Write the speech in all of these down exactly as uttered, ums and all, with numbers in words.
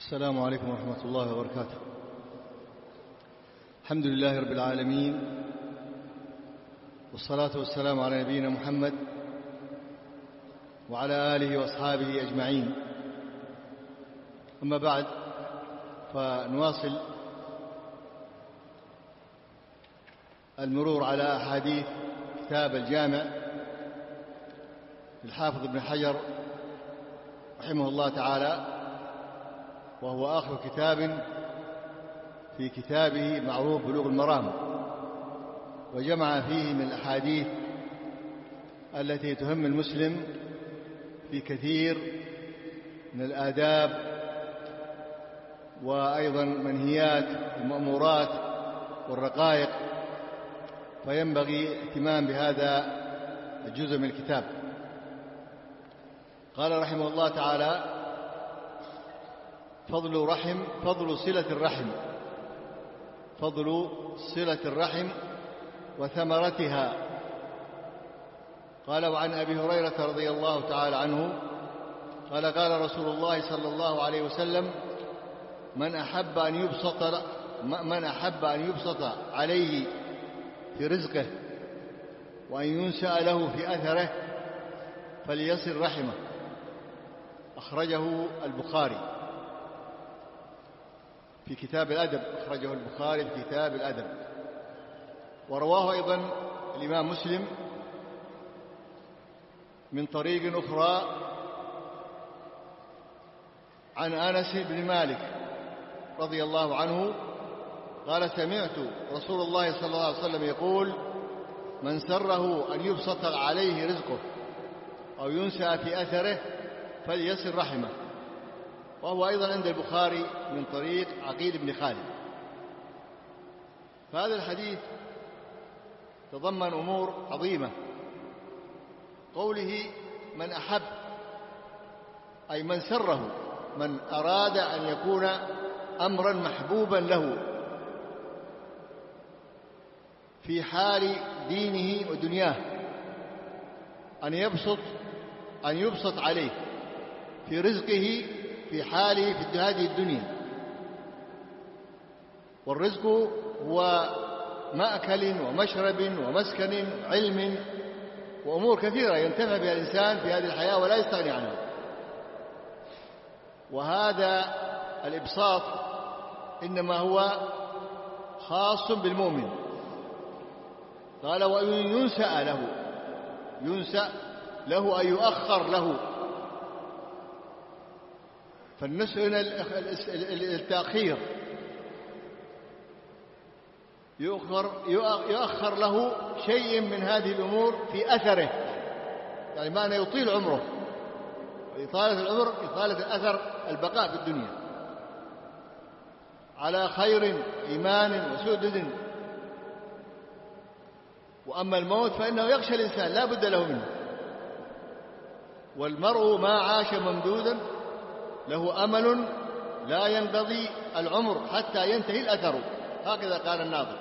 السلام عليكم ورحمة الله وبركاته. الحمد لله رب العالمين، والصلاة والسلام على نبينا محمد وعلى آله وأصحابه أجمعين. أما بعد، فنواصل المرور على أحاديث كتاب الجامع للحافظ ابن حجر رحمه الله تعالى، وهو آخر كتاب في كتابه معروف بلوغ المرام، وجمع فيه من الأحاديث التي تهم المسلم في كثير من الآداب وأيضا منهيات المأمورات والرقائق، فينبغي الاهتمام بهذا الجزء من الكتاب. قال رحمه الله تعالى: فضل رحم فضل صلة الرحم فضل صلة الرحم وثمرتها. قال: وعن أبي هريرة رضي الله تعالى عنه قال: قال رسول الله صلى الله عليه وسلم: من أحب أن يبسط من أحب أن يبسط عليه في رزقه وأن ينسأ له في أثره فليصل رحمه. أخرجه البخاري في كتاب الأدب أخرجه البخاري في كتاب الأدب، ورواه أيضا الإمام مسلم من طريق أخرى عن أنس بن مالك رضي الله عنه قال: سمعت رسول الله صلى الله عليه وسلم يقول: من سره أن يبسط عليه رزقه أو ينسأ في أثره فليصل رحمه. وهو أيضا عند البخاري من طريق عقيل بن خالد. فهذا الحديث تضمن أمور عظيمة. قوله من أحب، أي من سره، من أراد أن يكون أمرا محبوبا له في حال دينه ودنياه، أن يبسط أن يبسط عليه في رزقه في حاله في هذه الدنيا. والرزق هو مأكل ومشرب ومسكن علم وأمور كثيرة ينتفع بها الإنسان في هذه الحياة ولا يستغني عنها. وهذا الإبساط إنما هو خاص بالمؤمن. قال: وأن ينسأ له ينسأ له أي يؤخر له. فالنسء هنا التأخير، يؤخر, يؤخر له شيء من هذه الأمور في أثره، يعني معنى يطيل عمره. إطالة العمر إطالة الأثر، البقاء في الدنيا على خير إيمان وسدد. وأما الموت فإنه يخشى الإنسان لا بد له منه. والمرء ما عاش ممدودا له أمل لا ينقضي العمر حتى ينتهي الأثر، هكذا قال الناظر.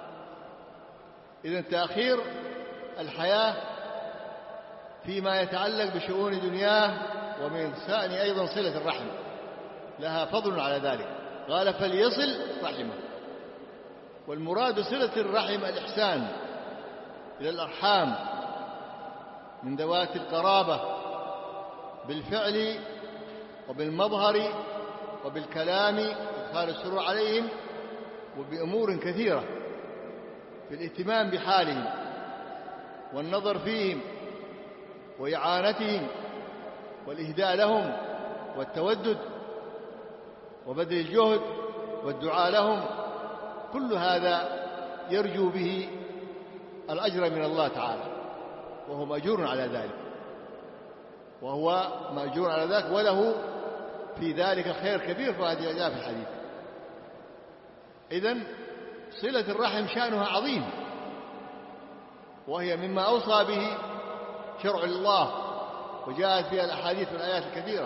إذن تأخير الحياة فيما يتعلق بشؤون دنياه، ومن شأن أيضا صلة الرحم لها فضل على ذلك. قال: فليصل رحمه. والمراد صلة الرحم الإحسان إلى الأرحام من ذوات القرابة بالفعل وبالمظهر وبالكلام، إدخال السرور عليهم، وبأمور كثيرة في الاهتمام بحالهم والنظر فيهم وإعانتهم والإهداء لهم والتودد وبذل الجهد والدعاء لهم. كل هذا يرجو به الأجر من الله تعالى، وهو مأجور على ذلك وهو مأجور على ذلك وله في ذلك خير كبير، فهذه جاء في الحديث. إذن صلة الرحم شأنها عظيم، وهي مما أوصى به شرع الله، وجاءت فيها الأحاديث والآيات الكثيرة.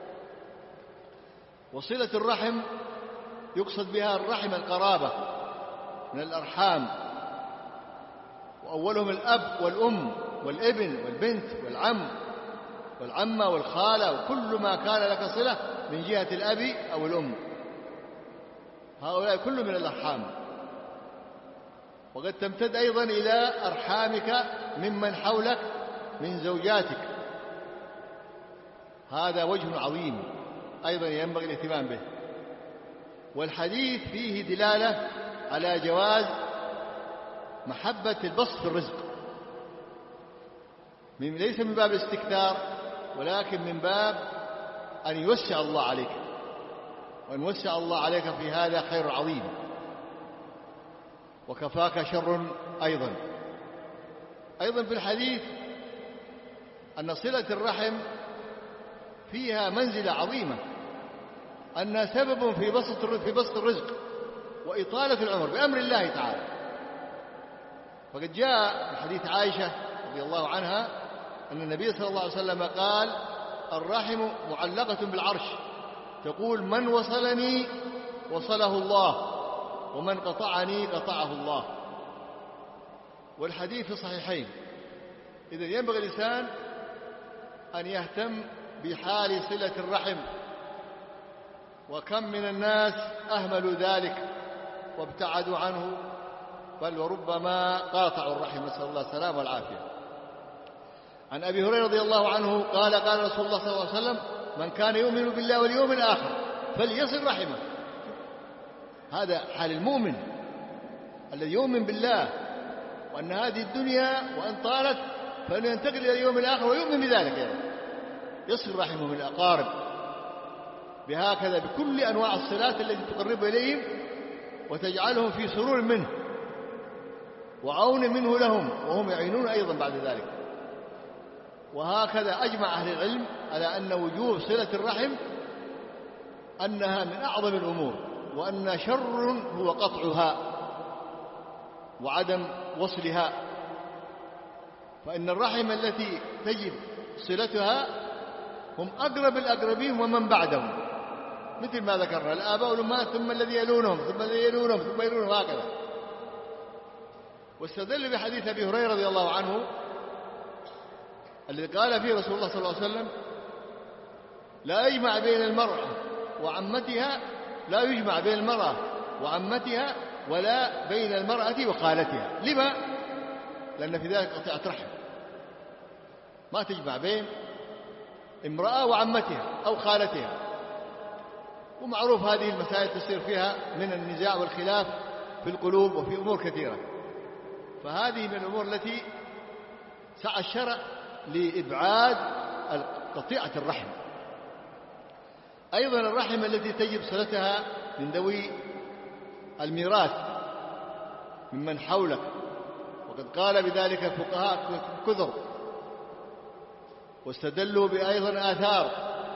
وصلة الرحم يقصد بها الرحم القرابة من الأرحام، وأولهم الأب والأم والابن والبنت والعم والعمة والخالة، وكل ما كان لك صلة من جهة الأب أو الأم، هؤلاء كل من الأرحام. وقد تمتد أيضا إلى أرحامك ممن حولك من زوجاتك، هذا وجه عظيم أيضا ينبغي الاهتمام به. والحديث فيه دلالة على جواز محبة البسط في الرزق، من ليس من باب الاستكثار ولكن من باب أن يوسع الله عليك، وأن يوسع الله عليك في هذا خير عظيم، وكفاك شر أيضا. أيضا في الحديث أن صلة الرحم فيها منزلة عظيمة، أنها سبب في بسط في بسط الرزق وإطالة العمر بأمر الله تعالى. فقد جاء في حديث عائشة رضي الله عنها أن النبي صلى الله عليه وسلم قال: الرحم معلقة بالعرش، تقول: من وصلني وصله الله، ومن قطعني قطعه الله. والحديث في الصحيحين. إذن ينبغي الإنسان أن يهتم بحال صلة الرحم، وكم من الناس أهملوا ذلك وابتعدوا عنه، بل وربما قاطعوا الرحم، نسأل الله السلامة والعافية. عن أبي هريرة رضي الله عنه قال: قال رسول الله صلى الله عليه وسلم: من كان يؤمن بالله واليوم الآخر فليصل رحمه. هذا حال المؤمن الذي يؤمن بالله وأن هذه الدنيا وأن طالت فإنه ينتقل إلى اليوم الآخر ويؤمن بذلك، يعني يصل رحمه من الأقارب بهكذا بكل أنواع الصلات التي تقرب إليهم وتجعلهم في سرور منه وعون منه لهم، وهم يعينون أيضا بعد ذلك. وهكذا أجمع أهل العلم على أن وجوب صلة الرحم أنها من أعظم الأمور، وأن شر هو قطعها وعدم وصلها. فإن الرحم التي تجب صلتها هم أقرب الأقربين ومن بعدهم، مثل ما ذكرنا الآباء والأمهات، ثم الذي يلونهم ثم الذي يلونهم ثم يلونهم، هكذا. واستدل بحديث أبي هريرة رضي الله عنه الذي قال فيه رسول الله صلى الله عليه وسلم: لا يجمع بين المرأة وعمتها لا يجمع بين المرأة وعمتها ولا بين المرأة وخالتها. لما؟ لأن في ذلك قطيعة رحم، ما تجمع بين امرأة وعمتها أو خالتها. ومعروف هذه المسائل تصير فيها من النزاع والخلاف في القلوب وفي أمور كثيرة، فهذه من الأمور التي سعى الشرع لإبعاد قطيعة الرحم. أيضا الرحم التي تجب صلتها من ذوي الميراث ممن حولك، وقد قال بذلك الفقهاء كثر، واستدلوا بأيضا آثار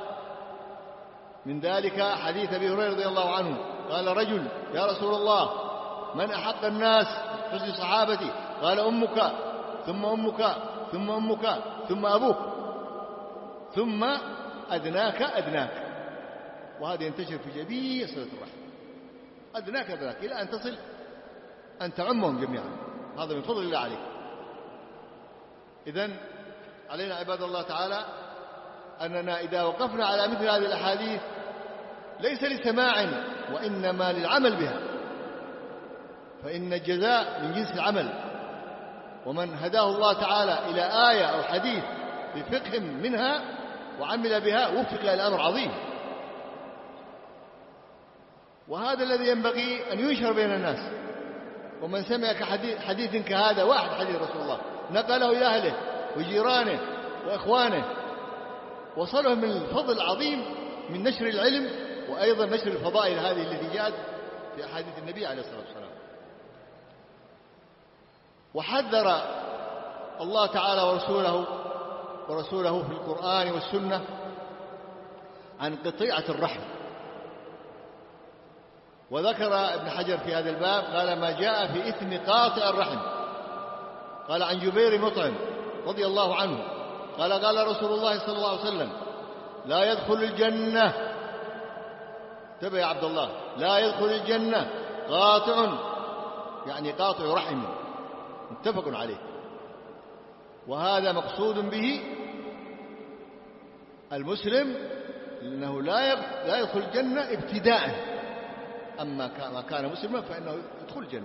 من ذلك حديث أبي هريرة رضي الله عنه قال رجل: يا رسول الله، من أحق الناس حسن صحابتي؟ قال: أمك ثم أمك ثم أمك ثم أبوك ثم أدناك أدناك. وهذا ينتشر في جميع صلة الرحم، أدناك أدناك إلى أن تصل أن تعمهم جميعا. هذا من فضل الله عليك. إذن علينا عباد الله تعالى أننا إذا وقفنا على مثل هذه الأحاديث ليس لسماع وإنما للعمل بها، فإن الجزاء من جنس العمل. ومن هداه الله تعالى إلى آية أو حديث بفقه منها وعمل بها وفق إلى الأمر عظيم. وهذا الذي ينبغي أن ينشر بين الناس. ومن سمع حديث, حديث كهذا، واحد حديث رسول الله، نقله إلى أهله وجيرانه وإخوانه، وصلهم من الفضل العظيم من نشر العلم، وأيضا نشر الفضائل هذه التي جاءت في أحاديث النبي عليه الصلاة والسلام. وحذر الله تعالى ورسوله ورسوله في القرآن والسنة عن قطيعة الرحم. وذكر ابن حجر في هذا الباب قال: ما جاء في إثم قاطع الرحم. قال عن جبير مطعم رضي الله عنه قال: قال رسول الله صلى الله عليه وسلم: لا يدخل الجنة، انتبه يا عبد الله، لا يدخل الجنة قاطع، يعني قاطع رحم، متفق عليه. وهذا مقصود به المسلم لأنه لا لا يدخل الجنة ابتداء، أما ما كان مسلما فإنه يدخل الجنة،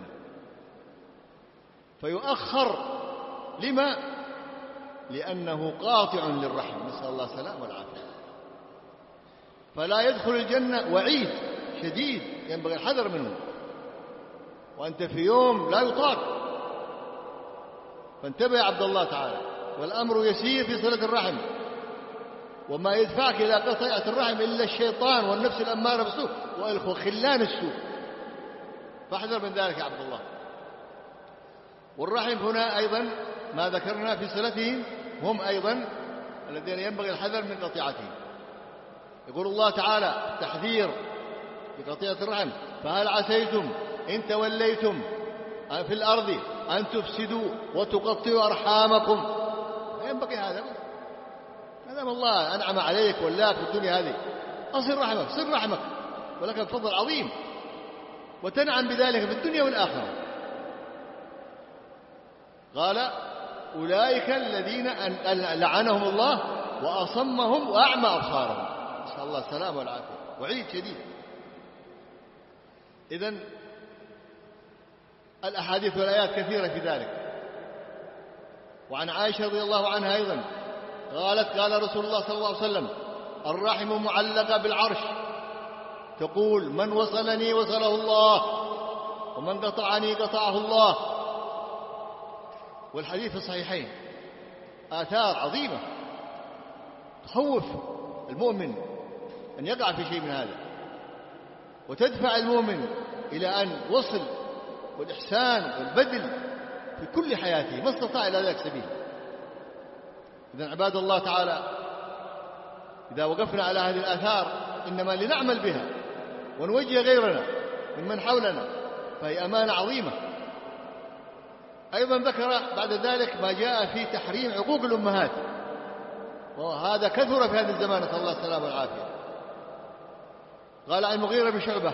فيؤخر. لما؟ لأنه قاطع للرحم، نسأل الله السلامة والعافية. فلا يدخل الجنة، وعيد شديد ينبغي الحذر منه، وأنت في يوم لا يطاق. فانتبه يا عبد الله تعالى، والأمر يسير في صلة الرحم، وما يدفعك إلى قطيعة الرحم إلا الشيطان والنفس الأمارة بالسوء وخلان السوء، فاحذر من ذلك يا عبد الله. والرحم هنا أيضا ما ذكرنا في صلتهم هم أيضا الذين ينبغي الحذر من قطيعتهم. يقول الله تعالى التحذير بقطيعة الرحم: فهل عسيتم إن توليتم في الأرض أن تفسدوا وتقطعوا أرحامكم. ينبغي هذا، ما دام الله أنعم عليك ولاك في الدنيا هذه، أصل رحمك، صل رحمك، ولك الفضل عظيم، وتنعم بذلك في الدنيا والآخرة. قال: أولئك الذين لعنهم الله وأصمهم وأعمى أبصارهم، نسأل الله السلامة والعافية، وعيد شديد. إذن الأحاديث والآيات كثيرة في ذلك. وعن عائشة رضي الله عنها أيضا قالت: قال رسول الله صلى الله عليه وسلم: الرحم معلقة بالعرش، تقول: من وصلني وصله الله، ومن قطعني قطعه الله. والحديث في الصحيحين آثار عظيمة تخوف المؤمن أن يقع في شيء من هذا، وتدفع المؤمن إلى أن وصل والإحسان والبذل في كل حياته ما استطاع إلى ذلك سبيل. إذن عباد الله تعالى، إذا وقفنا على هذه الآثار إنما لنعمل بها ونوجه غيرنا ممن حولنا، فهي أمانة عظيمة. أيضا ذكر بعد ذلك ما جاء في تحريم عقوق الأمهات، وهذا كثر في هذا الزمان، نسأل الله السلامة والعافية. قال عن المغيرة بن شعبة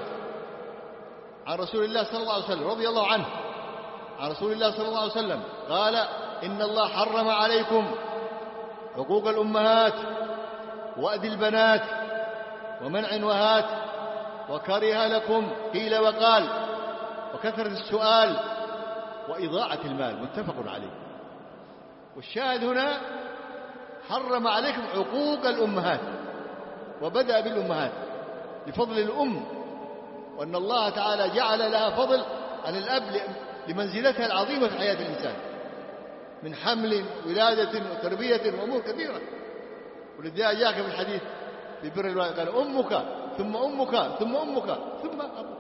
عن رسول الله صلى الله عليه وسلم رضي الله عنه، عن رسول الله صلى الله عليه وسلم قال: إن الله حرم عليكم عقوق الأمهات وأذى البنات ومنع وهات، وكره لكم قيل وقال وكثرة السؤال وإضاعة المال، متفق عليه. والشاهد هنا حرم عليكم عقوق الأمهات، وبدأ بالأمهات لفضل الأم، وأن الله تعالى جعل لها فضل عن الأب لمنزلتها العظيمة في حياة الإنسان من حمل ولادة وتربية وأمور كثيرة. ولذلك جاءك في الحديث في بر الوالد قال: أمك ثم أمك ثم أمك ثم أبوك.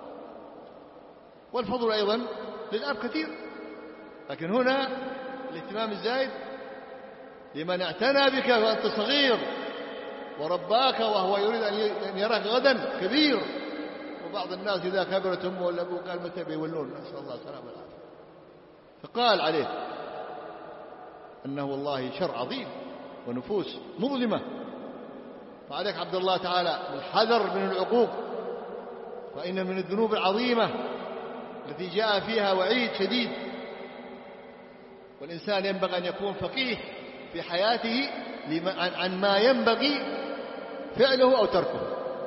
والفضل أيضا للأب كثير، لكن هنا الاهتمام الزايد لمن اعتنى بك وأنت صغير ورباك وهو يريد أن يراك غدا كبير. وبعض الناس إذا كبرت أمه ولا أبوه قال: متى بيولون؟ نسأل الله السلامة والعافية. فقال عليه أنه والله شر عظيم ونفوس مظلمة. فعليك عبد الله تعالى الحذر من العقوق، فإن من الذنوب العظيمة التي جاء فيها وعيد شديد. والإنسان ينبغي أن يكون فقيه في حياته عن ما ينبغي فعله أو تركه.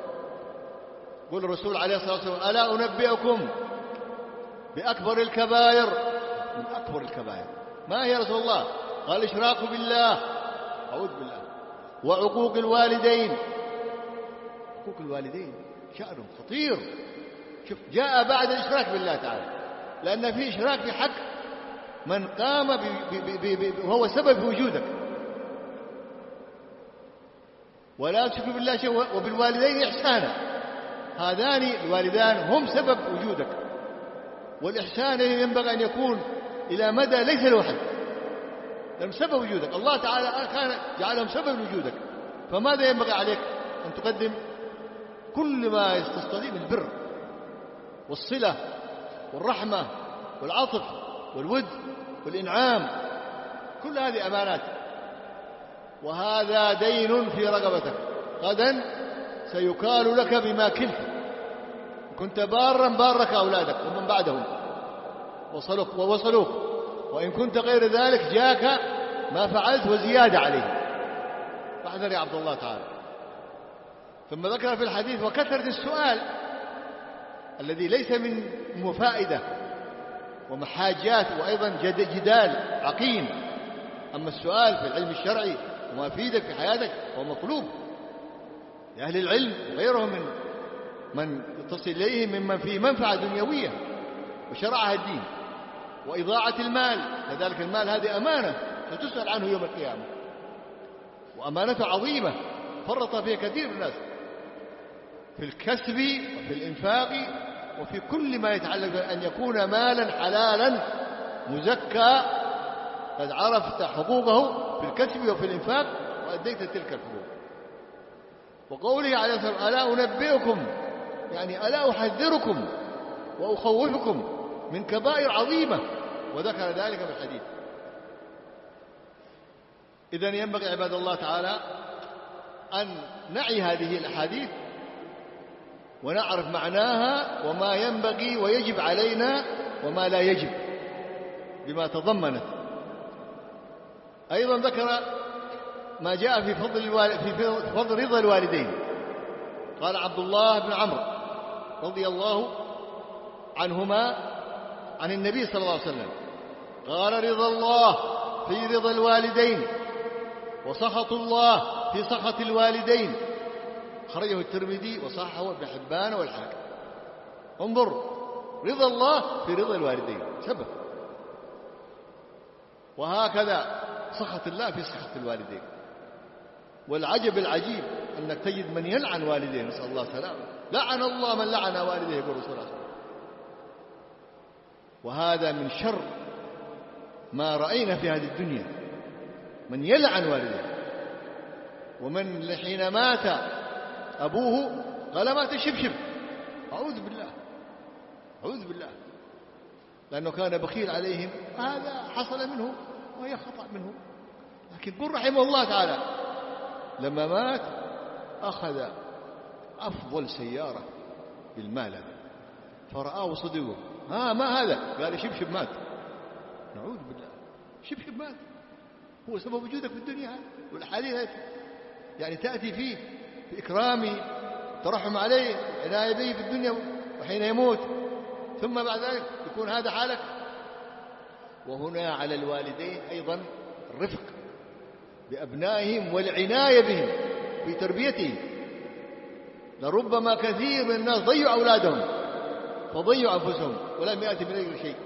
قول الرسول عليه الصلاة والسلام: ألا أنبئكم بأكبر الكبائر؟ من أكبر الكبائر ما هي يا رسول الله؟ قال: الإشراك بالله، أعوذ بالله، وعقوق الوالدين. عقوق الوالدين شأنه خطير. شوف، جاء بعد الإشراك بالله تعالى، لأن في إشراك في حق من قام وهو سبب في وجودك. ولا تشرك بالله شيء، وبالوالدين إحسانا. هذان الوالدان هم سبب وجودك، والإحسان ينبغي أن يكون إلى مدى ليس له حد، لأنهم سبب وجودك. الله تعالى كان جعلهم سبب وجودك، فماذا ينبغي عليك؟ أن تقدم كل ما تستطيع من البر والصلة والرحمة والعطف والود والإنعام. كل هذه أمانات، وهذا دين في رقبتك، غدا سيكال لك بما كلت. كنت بارا بارك أولادك ومن بعدهم وصلوك ووصلوك، وإن كنت غير ذلك جاك ما فعلت وزيادة عليه. فاحذر يا عبد الله تعالى. ثم ذكر في الحديث وكثرة السؤال الذي ليس من مفائدة ومحاجات وأيضا جدال عقيم. أما السؤال في العلم الشرعي وما يفيدك في حياتك هو مطلوب لأهل العلم وغيرهم من من تصل إليهم ممن فيه منفعة دنيوية وشرعها الدين. وإضاعة المال كذلك، المال هذه أمانة ستسأل عنه يوم القيامة، وأمانة عظيمة فرط فيها كثير من الناس في الكسب وفي الإنفاق وفي كل ما يتعلق بأن يكون مالا حلالا مزكى قد عرفت حقوقه في الكسب وفي الإنفاق وأديت تلك الحقوق. وقوله عليه الصلاة والسلام ألا أنبئكم يعني ألا أحذركم وأخوفكم من كبائر عظيمة، وذكر ذلك في الحديث. إذن ينبغي عباد الله تعالى أن نعي هذه الأحاديث ونعرف معناها وما ينبغي ويجب علينا وما لا يجب بما تضمنت. أيضا ذكر ما جاء في فضل, الوالد في فضل رضا الوالدين. قال عبد الله بن عمرو رضي الله عنهما عن النبي صلى الله عليه وسلم قال رضا الله في رضا الوالدين وسخط الله في سخط الوالدين. خرجه الترمذي وصححه ابن حبان والحاكم. انظر، رضا الله في رضا الوالدين سبب، وهكذا سخط الله في سخط الوالدين. والعجب العجيب أنك تجد من يلعن والديه، نسأل الله السلامة. لعن الله من لعن والديه يقول رسول الله. وهذا من شر ما رأينا في هذه الدنيا، من يلعن والديه. ومن حين مات أبوه قال مات شبشب، أعوذ بالله أعوذ بالله، لأنه كان بخيل عليهم. هذا حصل منه وهي خطأ منه. لكن قل رحمه الله تعالى لما مات أخذ أفضل سيارة بالمال فرآه صديقه، ها ما هذا؟ قال شبشب مات. نعوذ بالله، شبشب مات هو سبب وجودك في الدنيا. والحديث يعني تأتي فيه بإكرامه الترحم عليه العناية به في الدنيا وحين يموت، ثم بعد ذلك يكون هذا حالك. وهنا على الوالدين أيضا الرفق بأبنائهم والعناية بهم في تربيتهم. لربما كثير من الناس ضيعوا أولادهم فضيعوا أنفسهم ولم يأتي من أجل شيء.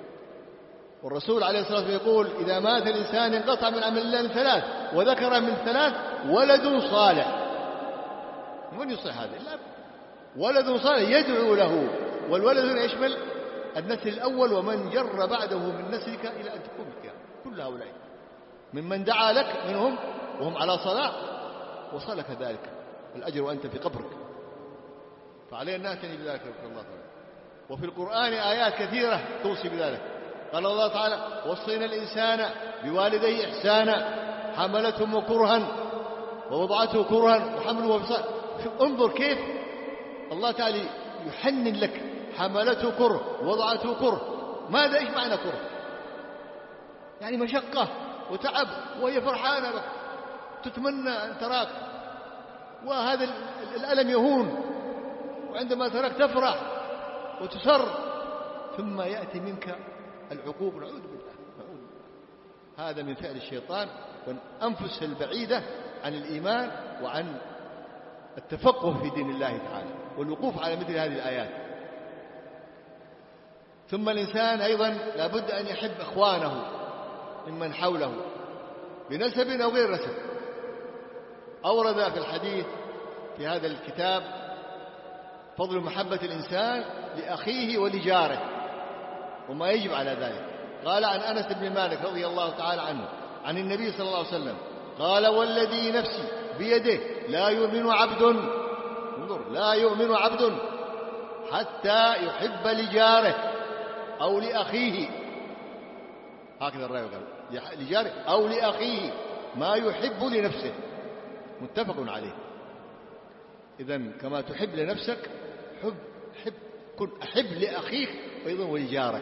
والرسول عليه الصلاة والسلام يقول إذا مات الإنسان انقطع من عمل الله من ثلاث، وذكر من ثلاث ولد صالح. من يصلح هذا؟ إلا ولد صالح يدعو له. والولد هنا يشمل النسل الأول ومن جر بعده من نسلك إلى أن تقوم القيامة. كل هؤلاء ممن دعا لك منهم وهم على صلاة وصلك ذلك الأجر وأنت في قبرك. فعلينا أن نعتني بذلك رحمه الله تعالى. وفي القرآن آيات كثيرة توصي بذلك. قال الله تعالى وصينا الإنسان بوالديه إحسانا حملته كرها ووضعته كرها وحمله وفصاله. انظر كيف الله تعالى يحنن لك. حملته كره ووضعته كره. ماذا إيش معنى كره؟ يعني مشقة وتعب، وهي فرحانة بك تتمنى أن تراك، وهذا الألم يهون، وعندما تراك تفرح وتسر، ثم يأتي منك العقوق. نعوذ بالله نعوذ بالله. هذا من فعل الشيطان والأنفس البعيدة عن الإيمان وعن التفقه في دين الله تعالى والوقوف على مثل هذه الآيات. ثم الإنسان أيضا لابد أن يحب إخوانه ممن حوله بنسب أو غير نسب. أورد في الحديث في هذا الكتاب فضل محبة الإنسان لأخيه ولجاره وما يجب على ذلك. قال عن أنس بن مالك رضي الله تعالى عنه عن النبي صلى الله عليه وسلم قال والذي نفسي بيده لا يؤمن عبد، انظر، لا يؤمن عبد حتى يحب لجاره أو لأخيه، هكذا الرأي قال لجاره أو لأخيه ما يحب لنفسه، متفق عليه. إذن كما تحب لنفسك حب حب كن أحب لأخيك أيضا ولجارك.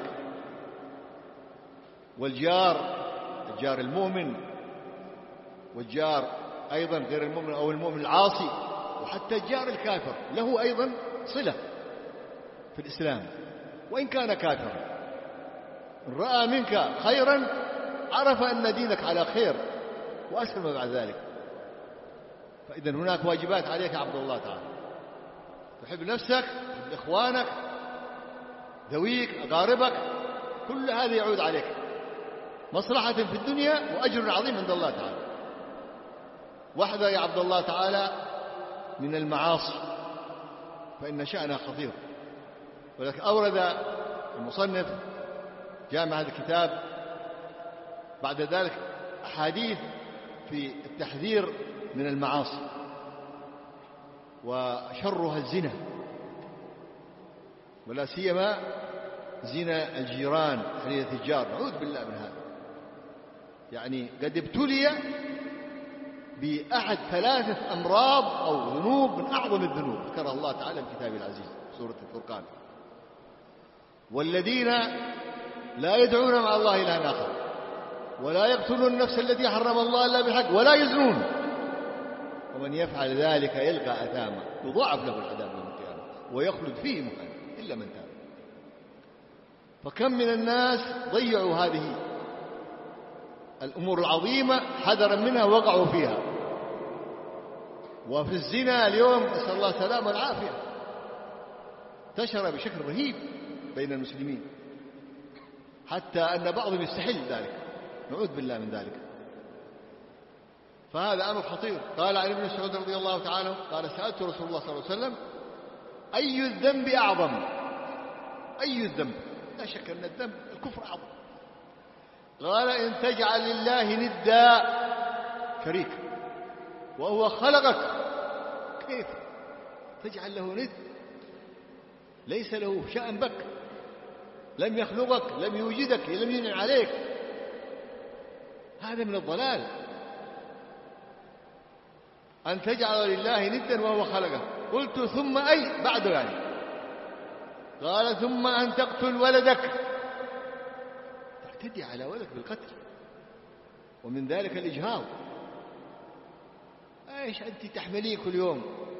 والجار الجار المؤمن والجار أيضا غير المؤمن أو المؤمن العاصي وحتى الجار الكافر له أيضا صلة في الإسلام وإن كان كافرا. إن رأى منك خيرا عرف أن دينك على خير وأسلم بعد ذلك. فإذا هناك واجبات عليك يا عبد الله تعالى، تحب نفسك، تحب إخوانك، ذويك، أقاربك، كل هذا يعود عليك مصلحة في الدنيا وأجر عظيم عند الله تعالى. واحذر يا عبد الله تعالى من المعاصي فإن شأنها خطير. ولكن أورد المصنف جامع هذا الكتاب بعد ذلك أحاديث في التحذير من المعاصي، وشرها الزنا، ولا سيما زنا الجيران حليلة الجار، نعوذ بالله من هذا. يعني قد ابتلي بأحد ثلاثة أمراض أو ذنوب من أعظم الذنوب ذكرها الله تعالى في كتابه العزيز سورة الفرقان: والذين لا يدعون مع الله إلها آخر، ولا يقتلون النفس التي حرم الله إلا بالحق، ولا يزنون، ومن يفعل ذلك يلقى أثاما يضاعف له العذاب يوم القيامة ويخلد فيه مهانا إلا من تاب. فكم من الناس ضيعوا هذه الأمور العظيمة حذرا منها وقعوا فيها. وفي الزنا اليوم نسأل الله السلامة والعافية انتشر بشكل رهيب بين المسلمين، حتى أن بعضهم يستحل ذلك، نعوذ بالله من ذلك. فهذا أمر خطير. قال عن ابن مسعود رضي الله تعالى قال: سألت رسول الله صلى الله عليه وسلم: أي الذنب أعظم؟ أي الذنب؟ لا شك أن الذنب الكفر أعظم. قال: إن تجعل لله ندا شريك وهو خلقك. كيف تجعل له ند؟ ليس له شأن بك، لم يخلقك، لم يوجدك، لم ينعم عليك. هذا من الضلال. أن تجعل لله ندا وهو خلقه. قلت: ثم أي بعد يعني؟ قال: ثم أن تقتل ولدك، تعتدي على ولدك بالقتل، ومن ذلك الإجهاض. ايش أنت تحمليه كل يوم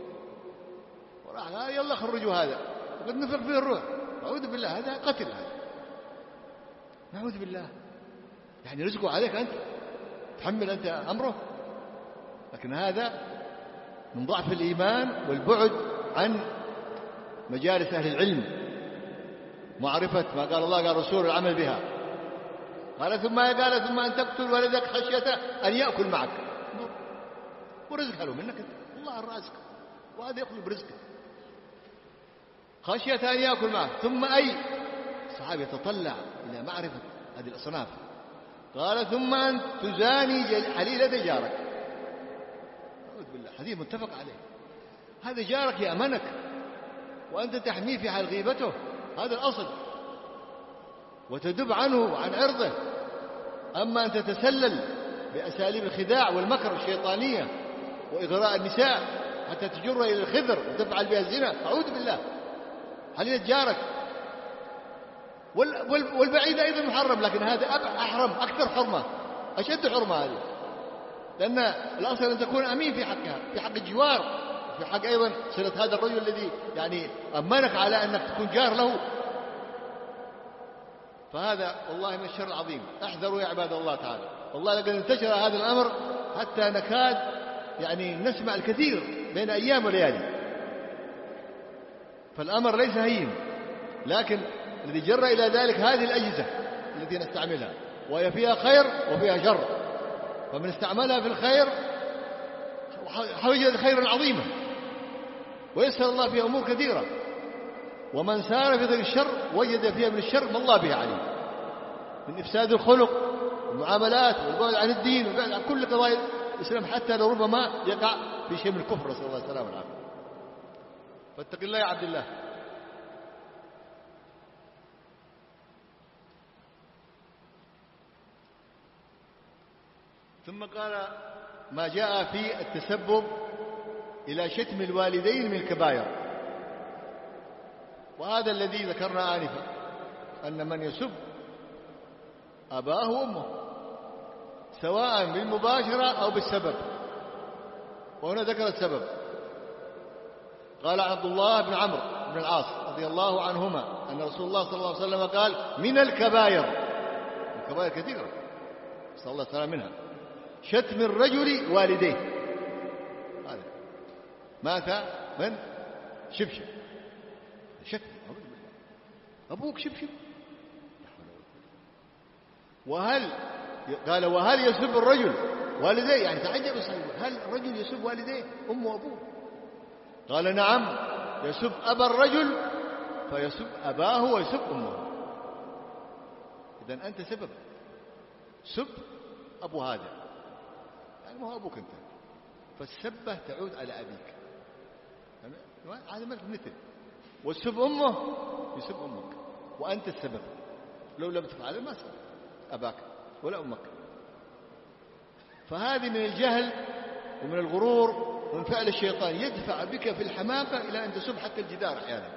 وراح يلا خرجوا هذا وقد نفخ فيه الروح، أعوذ بالله، هذا قتل، هذا نعوذ بالله. يعني رزقه عليك أنت، تحمل أنت أمره. لكن هذا من ضعف الإيمان والبعد عن مجالس أهل العلم، معرفة ما قال الله قال رسول العمل بها. قال ثم قال ثم أن تقتل ولدك خشية أن يأكل معك، ورزق له منك أنت، الله الرازق، وهذا يأكل برزقه، خشية أن يأكل معك. ثم أي؟ الصحابة يتطلع إلى معرفة هذه الأصناف. قال ثم أن تزاني حليلة جارك. أعوذ بالله، حديث متفق عليه. هذا جارك يأمنك وأنت تحميه في حال غيبته، هذا الأصل، وتدب عنه وعن عرضه. أما أن تتسلل بأساليب الخداع والمكر الشيطانية وإغراء النساء حتى تجر إلى الخذر وتفعل بها الزنا، أعوذ بالله، حليلة جارك. والبعيد أيضا محرم، لكن هذا أحرم، أكثر حرمة، أشد حرمة هذه، لأن الأصل أن تكون أمين في حقها، في حق الجوار، في حق أيضا صلة هذا الرجل الذي يعني أمنك على أنك تكون جار له. فهذا والله من الشر العظيم. احذروا يا عباد الله تعالى، والله لقد انتشر هذا الأمر حتى نكاد يعني نسمع الكثير بين أيام وليالي. فالأمر ليس هين، لكن الذي جر إلى ذلك هذه الأجهزة التي نستعملها، وهي فيها خير وفيها شر، فمن استعملها في الخير وجد خيرا عظيما ويسر الله فيها أمور كثيرة، ومن سار في ذلك الشر وجد فيها من الشر ما الله به عليم، من إفساد الخلق والمعاملات والبعد عن الدين والبعد عن كل قضايا الإسلام، حتى لو ربما يقع في شيء من الكفر، نسأل الله السلامة والعافية. فاتق الله يا عبد الله. ثم قال ما جاء في التسبب إلى شتم الوالدين من الكبائر، وهذا الذي ذكرنا آنفا، أن من يسب أباه وأمه سواء بالمباشرة أو بالسبب، وهنا ذكر السبب، قال عبد الله بن عمرو بن العاص رضي الله عنهما أن رسول الله صلى الله عليه وسلم قال: من الكبائر، الكبائر كثيرة نسأل الله السلامة منها، شتم الرجل والديه. هذا مات من شبشب، شتم أبوك شبشب. وهل قال: وهل يسب الرجل والديه؟ يعني تعجب الصحيح، هل الرجل يسب والديه أمه وأبوه؟ قال: نعم، يسب أبا الرجل فيسب أباه ويسب أمه. إذن أنت سبب، سب أبو هذا، يعني ما هو أبوك أنت، فالسبة تعود على أبيك، هذا ملك مثل. والسب أمه يسب أمك وأنت السبب، لو لم تفعل ما سبب أباك ولا أمك. فهذه من الجهل ومن الغرور ومن فعل الشيطان، يدفع بك في الحماقة إلى أن تسب حتى الجدار أحيانا،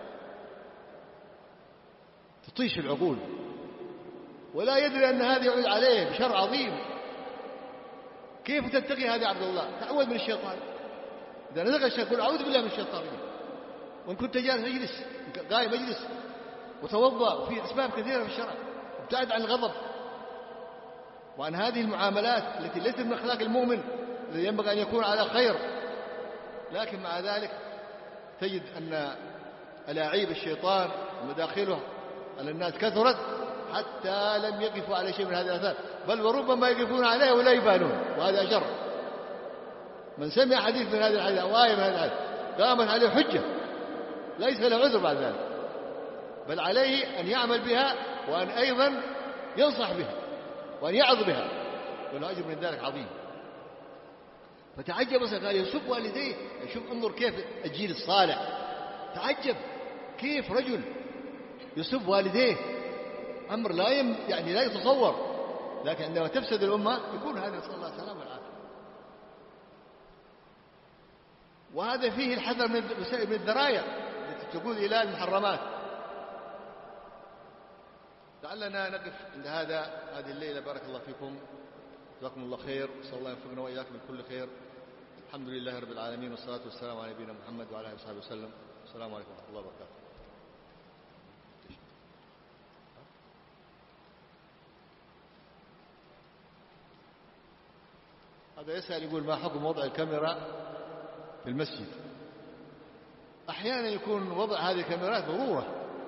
تطيش العقول، ولا يدري أن هذا يعود عليه بشر عظيم. كيف تتقي هذا يا عبد الله؟ تعوذ من الشيطان. إذا نزغ الشيطان قل أعوذ بالله من الشيطان الرجيم. وإن كنت جالس اجلس، قائم اجلس وتوضأ، وفي أسباب كثيرة في الشرع، وابتعد عن الغضب وعن هذه المعاملات التي ليست من أخلاق المؤمن الذي ينبغي أن يكون على خير. لكن مع ذلك تجد أن ألاعيب الشيطان ومداخله على الناس كثرت حتى لم يقفوا على شيء من هذه الآثار، بل وربما يقفون عليه ولا يبالون، وهذا أشر. من سمع حديث من هذه الحديث أو آية من هذه الحديث قامت عليه حجة، ليس له عذر بعد ذلك، بل عليه أن يعمل بها، وأن أيضا ينصح بها، وأن يعظ بها، وله أجر من ذلك عظيم. فتعجب، قال: يسب والديه. شوف انظر كيف الجيل الصالح، تعجب كيف رجل يسب والديه، أمر لا يم يعني لا يتصور. لكن عندما تفسد الأمة يكون هذا، نسأل الله السلامة والعافية. وهذا فيه الحذر من الذرايع التي تقود إلى المحرمات. لعلنا نقف عند هذا هذه الليلة. بارك الله فيكم، جزاكم الله خير، وصلى الله يوفقنا وإياكم من كل خير. الحمد لله رب العالمين، والصلاة والسلام على نبينا محمد وعلى آله وصحبه وسلم. السلام عليكم ورحمة الله وبركاته. هذا يسأل يقول: ما حكم وضع الكاميرا في المسجد؟ أحيانا يكون وضع هذه الكاميرات ضرورة،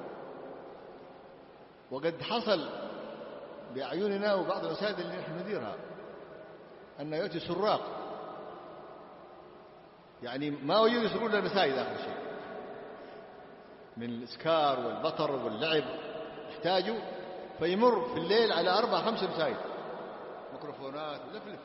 وقد حصل بأعيننا وبعض المساجد اللي نحن نديرها أن يأتي سراق، يعني ما وجدوا يسرقون المساجد آخر شيء من الإسكار والبطر واللعب، يحتاجوا فيمر في الليل على أربع خمس مساجد، ميكروفونات ولفلف.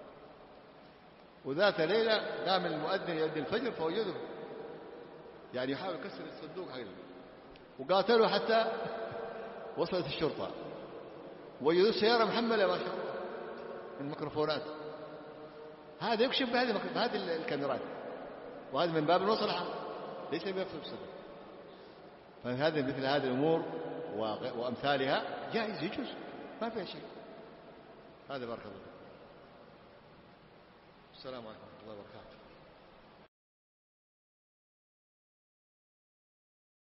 وذات ليلة قام المؤذن يؤذن الفجر فوجده يعني يحاول يكسر الصندوق حقه، وقاتلوا حتى وصلت الشرطة، وجدوا السيارة محملة ما شاء الله من الميكروفونات. هذا يكشف بهذه بهذه الكاميرات، وهذا من باب المصلحة ليس من باب الفساد. فهذا مثل هذه الأمور وأمثالها جائز يجوز، ما فيها شيء. هذا بارك الله. السلام عليكم ورحمة الله وبركاته.